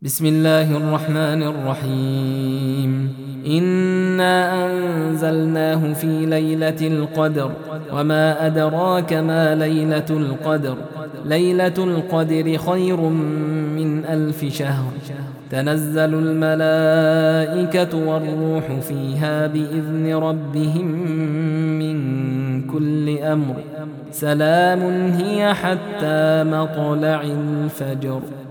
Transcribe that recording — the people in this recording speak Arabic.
بسم الله الرحمن الرحيم إنا أنزلناه في ليلة القدر وما أدراك ما ليلة القدر ليلة القدر خير من 1000 شهر تنزل الملائكة والروح فيها بإذن ربهم من كل أمر سلام هي حتى مطلع الفجر.